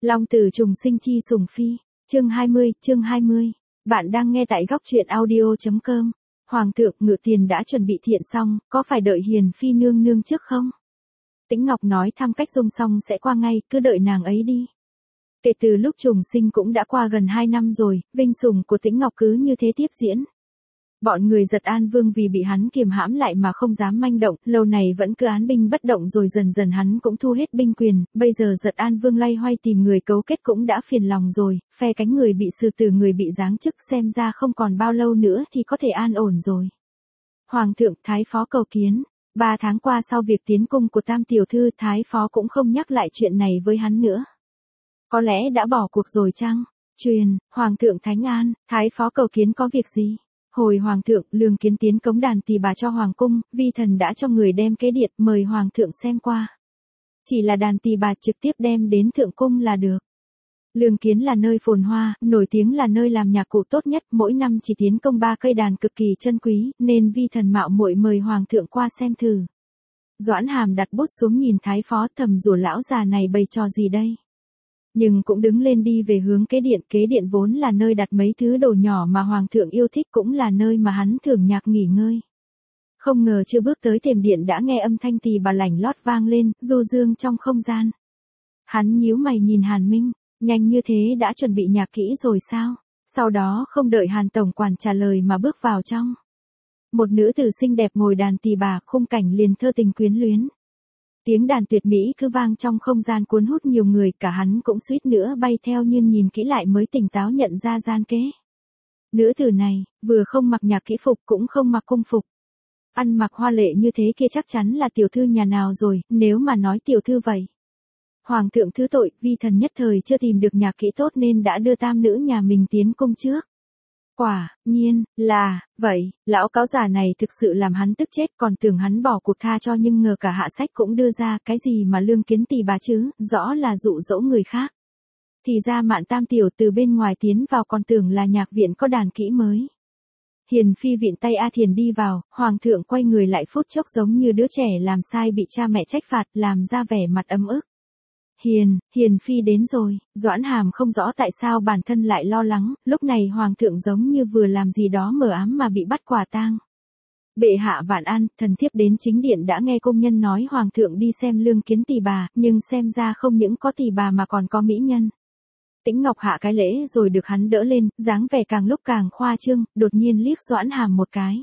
Long tử trùng sinh chi sủng phi, chương 20. Bạn đang nghe tại góc truyện audio.com. Hoàng thượng Ngự Tiền đã chuẩn bị thiện xong, có phải đợi Hiền phi nương nương trước không? Tĩnh Ngọc nói thăm Cách Dung xong sẽ qua ngay, cứ đợi nàng ấy đi. Kể từ lúc trùng sinh cũng đã qua gần 2 năm rồi, vinh sủng của Tĩnh Ngọc cứ như thế tiếp diễn. Bọn người Giật An Vương vì bị hắn kiềm hãm lại mà không dám manh động, lâu này vẫn cứ án binh bất động rồi dần dần hắn cũng thu hết binh quyền, bây giờ Giật An Vương loay hoay tìm người cấu kết cũng đã phiền lòng rồi, phe cánh người bị xử tử người bị giáng chức xem ra không còn bao lâu nữa thì có thể an ổn rồi. Hoàng thượng Thái Phó cầu kiến, 3 tháng qua sau việc tiến cung của Tam Tiểu Thư Thái Phó cũng không nhắc lại chuyện này với hắn nữa. Có lẽ đã bỏ cuộc rồi chăng? Truyền, Hoàng thượng Thánh An, Thái Phó cầu kiến có việc gì? Hồi Hoàng thượng, Lương Kiến tiến cống đàn tỳ bà cho Hoàng cung, vi thần đã cho người đem kế điện mời Hoàng thượng xem qua. Chỉ là đàn tỳ bà trực tiếp đem đến thượng cung là được. Lương Kiến là nơi phồn hoa, nổi tiếng là nơi làm nhạc cụ tốt nhất, mỗi năm chỉ tiến công 3 cây đàn cực kỳ chân quý, nên vi thần mạo muội mời Hoàng thượng qua xem thử. Doãn Hàm đặt bút xuống nhìn Thái Phó thầm rủa lão già này bày trò gì đây. Nhưng cũng đứng lên đi về hướng kế điện vốn là nơi đặt mấy thứ đồ nhỏ mà Hoàng thượng yêu thích cũng là nơi mà hắn thường nhạc nghỉ ngơi. Không ngờ chưa bước tới thềm điện đã nghe âm thanh tỳ bà lảnh lót vang lên, du dương trong không gian. Hắn nhíu mày nhìn Hàn Minh, nhanh như thế đã chuẩn bị nhạc kỹ rồi sao? Sau đó không đợi Hàn Tổng quản trả lời mà bước vào trong. Một nữ tử xinh đẹp ngồi đàn tỳ bà, khung cảnh liền thơ tình quyến luyến. Tiếng đàn tuyệt mỹ cứ vang trong không gian cuốn hút nhiều người, cả hắn cũng suýt nữa bay theo nhưng nhìn kỹ lại mới tỉnh táo nhận ra gian kế. Nữ tử này, vừa không mặc nhạc kỹ phục cũng không mặc cung phục. Ăn mặc hoa lệ như thế kia chắc chắn là tiểu thư nhà nào rồi, nếu mà nói tiểu thư vậy. Hoàng thượng thứ tội, vi thần nhất thời chưa tìm được nhạc kỹ tốt nên đã đưa tam nữ nhà mình tiến cung trước. Quả nhiên là vậy, lão cáo già này thực sự làm hắn tức chết, còn tưởng hắn bỏ cuộc tha cho nhưng ngờ cả hạ sách cũng đưa ra, cái gì mà Lương Kiến tỳ bà chứ, rõ là dụ dỗ người khác. Thì ra Mạn Tam tiểu từ bên ngoài tiến vào còn tưởng là nhạc viện có đàn kỹ mới. Hiền phi vịn tay A Thiền đi vào, Hoàng thượng quay người lại phút chốc giống như đứa trẻ làm sai bị cha mẹ trách phạt, làm ra vẻ mặt ấm ức. Hiền phi đến rồi, Doãn Hàm không rõ tại sao bản thân lại lo lắng, lúc này Hoàng thượng giống như vừa làm gì đó mờ ám mà bị bắt quả tang. Bệ hạ vạn an, thần thiếp đến chính điện đã nghe công nhân nói Hoàng thượng đi xem Lương Kiến tỳ bà, nhưng xem ra không những có tỳ bà mà còn có mỹ nhân. Tĩnh Ngọc hạ cái lễ rồi được hắn đỡ lên, dáng vẻ càng lúc càng khoa trương, đột nhiên liếc Doãn Hàm một cái.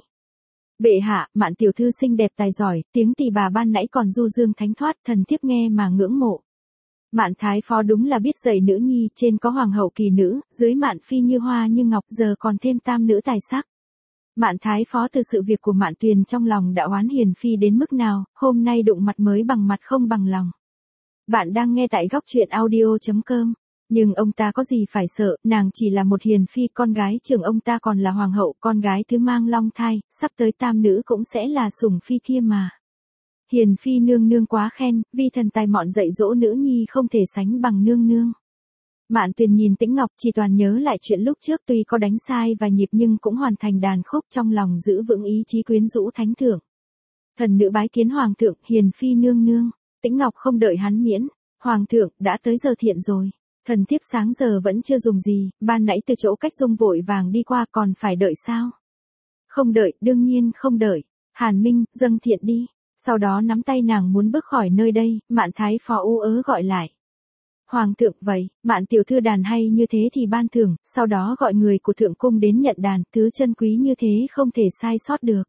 Bệ hạ, Mạn tiểu thư xinh đẹp tài giỏi, tiếng tỳ bà ban nãy còn du dương thánh thoát, thần thiếp nghe mà ngưỡng mộ. Mạn Thái Phó đúng là biết dạy nữ nhi, trên có hoàng hậu kỳ nữ, dưới Mạn phi như hoa như ngọc, giờ còn thêm tam nữ tài sắc. Mạn Thái Phó từ sự việc của Mạn Tuyền trong lòng đã oán Hiền phi đến mức nào, hôm nay đụng mặt mới bằng mặt không bằng lòng. Bạn đang nghe tại góc truyện audio.com. Nhưng ông ta có gì phải sợ, nàng chỉ là một hiền phi, con gái trưởng ông ta còn là hoàng hậu, con gái thứ mang long thai, sắp tới tam nữ cũng sẽ là sủng phi kia mà. Hiền phi nương nương quá khen, vi thần tài mọn dạy dỗ nữ nhi không thể sánh bằng nương nương. Mạn Tuyền nhìn Tĩnh Ngọc chỉ toàn nhớ lại chuyện lúc trước, tuy có đánh sai vài nhịp nhưng cũng hoàn thành đàn khúc, trong lòng giữ vững ý chí quyến rũ thánh thượng. Thần nữ bái kiến Hoàng thượng, Hiền phi nương nương. Tĩnh Ngọc không đợi hắn miễn, Hoàng thượng, đã tới giờ thiện rồi. Thần thiếp sáng giờ vẫn chưa dùng gì, ban nãy từ chỗ Cách Dung vội vàng đi qua, còn phải đợi sao? Không đợi, đương nhiên không đợi. Hàn Minh, dâng thiện đi. Sau đó nắm tay nàng muốn bước khỏi nơi đây, Mạn Thái Phó ú ớ gọi lại. Hoàng thượng vậy, Mạn tiểu thư đàn hay như thế thì ban thưởng, sau đó gọi người của thượng cung đến nhận đàn, thứ chân quý như thế không thể sai sót được.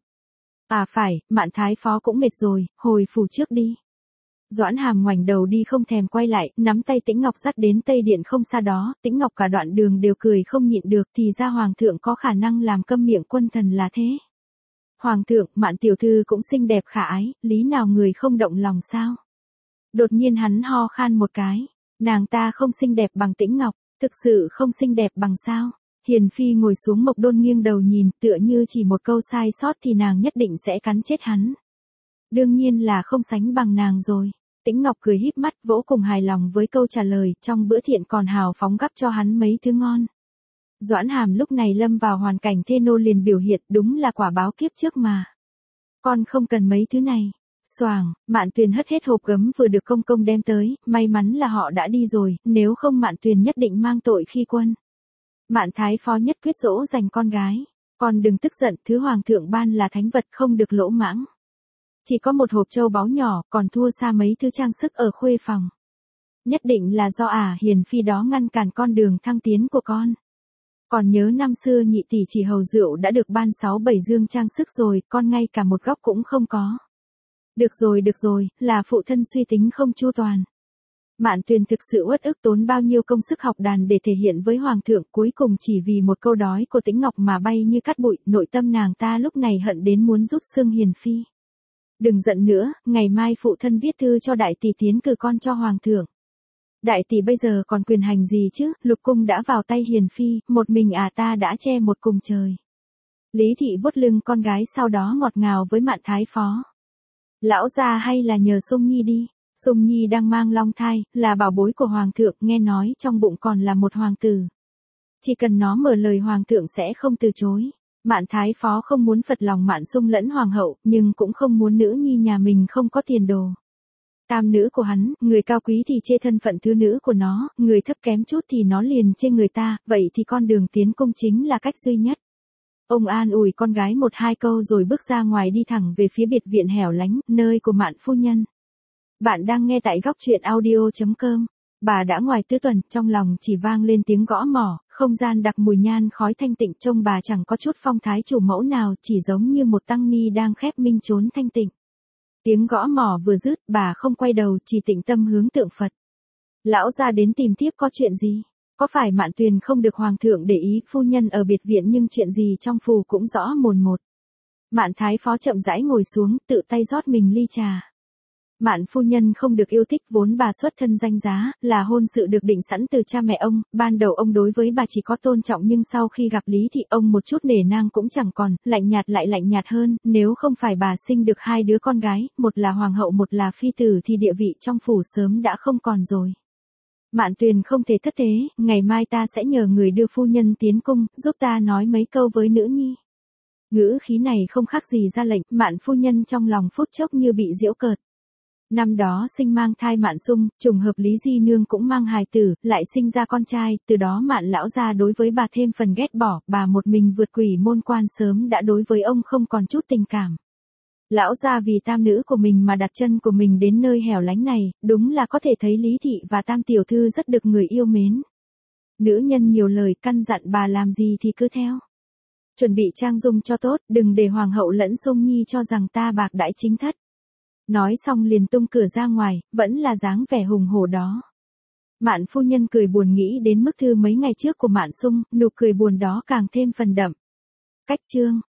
À phải, Mạn Thái Phó cũng mệt rồi, hồi phủ trước đi. Doãn Hàm ngoảnh đầu đi không thèm quay lại, nắm tay Tĩnh Ngọc dắt đến Tây Điện không xa đó, Tĩnh Ngọc cả đoạn đường đều cười không nhịn được, thì ra Hoàng thượng có khả năng làm câm miệng quân thần là thế. Hoàng thượng, Mạn tiểu thư cũng xinh đẹp khả ái, lý nào người không động lòng sao? Đột nhiên hắn ho khan một cái, nàng ta không xinh đẹp bằng Tĩnh Ngọc, thực sự không xinh đẹp bằng sao? Hiền phi ngồi xuống Mộc Đôn nghiêng đầu nhìn, tựa như chỉ một câu sai sót thì nàng nhất định sẽ cắn chết hắn. Đương nhiên là không sánh bằng nàng rồi. Tĩnh Ngọc cười híp mắt, vỗ cùng hài lòng với câu trả lời, trong bữa thiện còn hào phóng gắp cho hắn mấy thứ ngon. Doãn Hàm lúc này lâm vào hoàn cảnh thê nô liền biểu hiện, đúng là quả báo kiếp trước mà. Con không cần mấy thứ này. Xoàng, Mạn Tuyền hất hết hộp gấm vừa được công công đem tới, may mắn là họ đã đi rồi, nếu không Mạn Tuyền nhất định mang tội khi quân. Mạn Thái Phó nhất quyết dỗ dành con gái. Con đừng tức giận, thứ hoàng thượng ban là thánh vật không được lỗ mãng. Chỉ có một hộp châu báu nhỏ, còn thua xa mấy thứ trang sức ở khuê phòng. Nhất định là do hiền phi đó ngăn cản con đường thăng tiến của con. Còn nhớ năm xưa nhị tỷ chỉ hầu rượu đã được ban 6-7 dương trang sức rồi, con ngay cả một góc cũng không có. Được rồi, là phụ thân suy tính không chu toàn. Mạn Tuyền thực sự uất ức tốn bao nhiêu công sức học đàn để thể hiện với hoàng thượng, cuối cùng chỉ vì một câu đói của Tĩnh Ngọc mà bay như cát bụi, nội tâm nàng ta lúc này hận đến muốn rút xương hiền phi. Đừng giận nữa, ngày mai phụ thân viết thư cho đại tỷ tiến cử con cho hoàng thượng. Đại tỷ bây giờ còn quyền hành gì chứ, lục cung đã vào tay hiền phi, một mình ta đã che một cùng trời. Lý thị vuốt lưng con gái sau đó ngọt ngào với Mạn Thái Phó. Lão gia hay là nhờ Sung Nhi đi. Sung Nhi đang mang long thai, là bảo bối của hoàng thượng, nghe nói trong bụng còn là một hoàng tử. Chỉ cần nó mở lời hoàng thượng sẽ không từ chối. Mạn Thái Phó không muốn phật lòng Mạn Sung lẫn hoàng hậu, nhưng cũng không muốn nữ nhi nhà mình không có tiền đồ. Tam nữ của hắn, người cao quý thì chê thân phận thứ nữ của nó, người thấp kém chút thì nó liền chê người ta, vậy thì con đường tiến cung chính là cách duy nhất. Ông an ủi con gái 1-2 câu rồi bước ra ngoài đi thẳng về phía biệt viện hẻo lánh, nơi của Mạn phu nhân. Bạn đang nghe tại góc truyện audio.com. Bà đã ngoài tứ tuần, trong lòng chỉ vang lên tiếng gõ mỏ, không gian đặc mùi nhan khói thanh tịnh, trông bà chẳng có chút phong thái chủ mẫu nào, chỉ giống như một tăng ni đang khép minh trốn thanh tịnh. Tiếng gõ mỏ vừa dứt, bà không quay đầu, chỉ tĩnh tâm hướng tượng Phật. Lão gia đến tìm tiếp có chuyện gì? Có phải Mạn Tuyền không được hoàng thượng để ý, phu nhân ở biệt viện nhưng chuyện gì trong phù cũng rõ mồn một. Mạn Thái Phó chậm rãi ngồi xuống, tự tay rót mình ly trà. Mạn phu nhân không được yêu thích, vốn bà xuất thân danh giá, là hôn sự được định sẵn từ cha mẹ ông, ban đầu ông đối với bà chỉ có tôn trọng nhưng sau khi gặp Lý thị ông một chút nể nang cũng chẳng còn, lạnh nhạt lại lạnh nhạt hơn, nếu không phải bà sinh được 2 đứa con gái, một là hoàng hậu một là phi tử thì địa vị trong phủ sớm đã không còn rồi. Mạn Tuyền không thể thất thế, ngày mai ta sẽ nhờ người đưa phu nhân tiến cung, giúp ta nói mấy câu với nữ nhi. Ngữ khí này không khác gì ra lệnh, Mạn phu nhân trong lòng phút chốc như bị giễu cợt. Năm đó sinh mang thai Mạn Sung, trùng hợp Lý Di Nương cũng mang hài tử, lại sinh ra con trai, từ đó Mạn lão gia đối với bà thêm phần ghét bỏ, bà một mình vượt quỷ môn quan sớm đã đối với ông không còn chút tình cảm. Lão gia vì tam nữ của mình mà đặt chân của mình đến nơi hẻo lánh này, đúng là có thể thấy Lý thị và tam tiểu thư rất được người yêu mến. Nữ nhân nhiều lời căn dặn bà làm gì thì cứ theo. Chuẩn bị trang dung cho tốt, đừng để hoàng hậu lẫn Sung Nhi cho rằng ta bạc đãi chính thất. Nói xong liền tung cửa ra ngoài, vẫn là dáng vẻ hùng hổ đó. Mạn phu nhân cười buồn nghĩ đến bức thư mấy ngày trước của Mạn Sung, nụ cười buồn đó càng thêm phần đậm. Cách chương